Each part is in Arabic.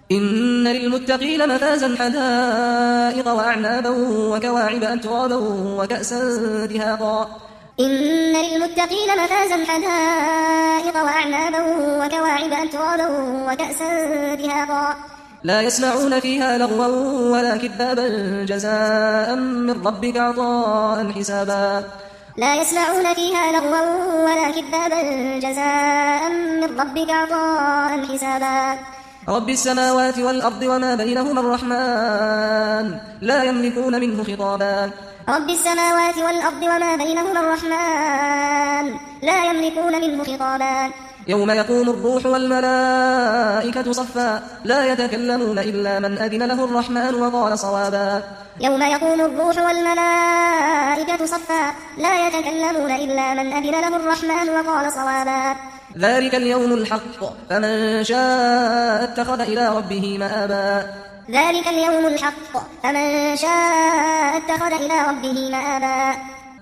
إن للمتقين مفازا حدائق وأعنابا وكواعب أترابا وكأسا دهاقا إن للمتقين مفازا حدائق وأعنابا وكواعب أترابا وكأسا دهاقا لا يسمعون فيها لغوا ولا كذابا جزاء من ربك عطاء حسابا لا يسمعون فيها لغوا ولا كذابا جزاء من ربك عطاء حسابا رب السماوات والأرض وما بينهما الرحمن لا يملكون منه خطابا رب السماوات والأرض وما بينهما الرحمن لا يملكون منه خطابا يوم يقوم الروح والملائكة صفا لا يتكلمون إلا من أذن له الرحمن وقال صوابا يوم يقوم الروح والملائكة صفا لا يتكلمون إلا من أذن له الرحمن وقال صوابا ذلك اليوم الحق فمن شاء اتخذ إلى ربه مآبا ذلك اليوم الحق فمن شاء اتخذ إلى ربه مآبا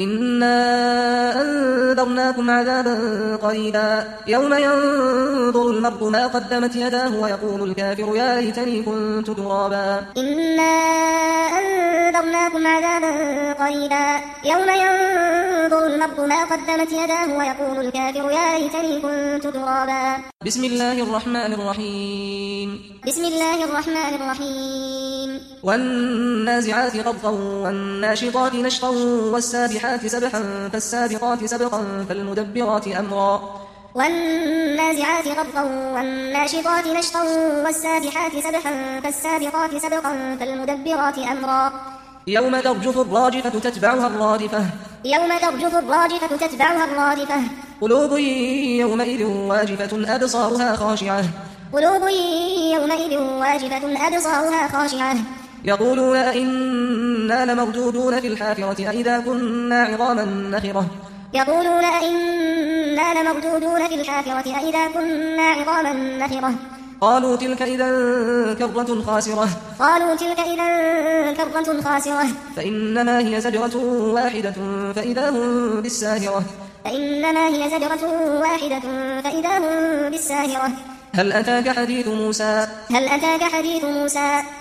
إنا أنذرناكم عذابا قريبا يوم ينظر المرء ما قدمت يداه ويقول الكافر يا ليتني كنت ترابا إنا أنذرناكم عذابا قريبا يوم ينظر المرء ما قدمت يداه ويقول الكافر يا ليتني كنت ترابا بسم الله الرحمن الرحيم بسم الله الرحمن الرحيم والنازعات غرقا والناشطات نشطا والسابحات سبحا فالسابقات سبقا فالمدبرات أمرا والنازعات غرقا والناشطات نشطا والسابحات سبحا فالسابقات سبقا فالمدبرات أمرا يوم ترجف الراجفة تتبعها الرادفة يوم ترجف الراجفة تتبعها الرادفة قلوب يومئذ واجفة أبصارها خاشعة قلوب يومئذ واجفة أبصارها خاشعة يقولون أئنا لمردودون في الحافرة أئذا كنا عظاما نخرة يقولون أئنا لمردودون في الحافرة أئذا كنا عظاما نخرة قالوا تلك إذا كرة خاسرة قالوا تلك إذا كرة خاسرة فإنما هي زجرة واحدة فإذا هم بالساهرة فإنما هي زجرة واحدة فإذا هم بالساهرة هل أتاك حديث موسى هل أتاك حديث موسى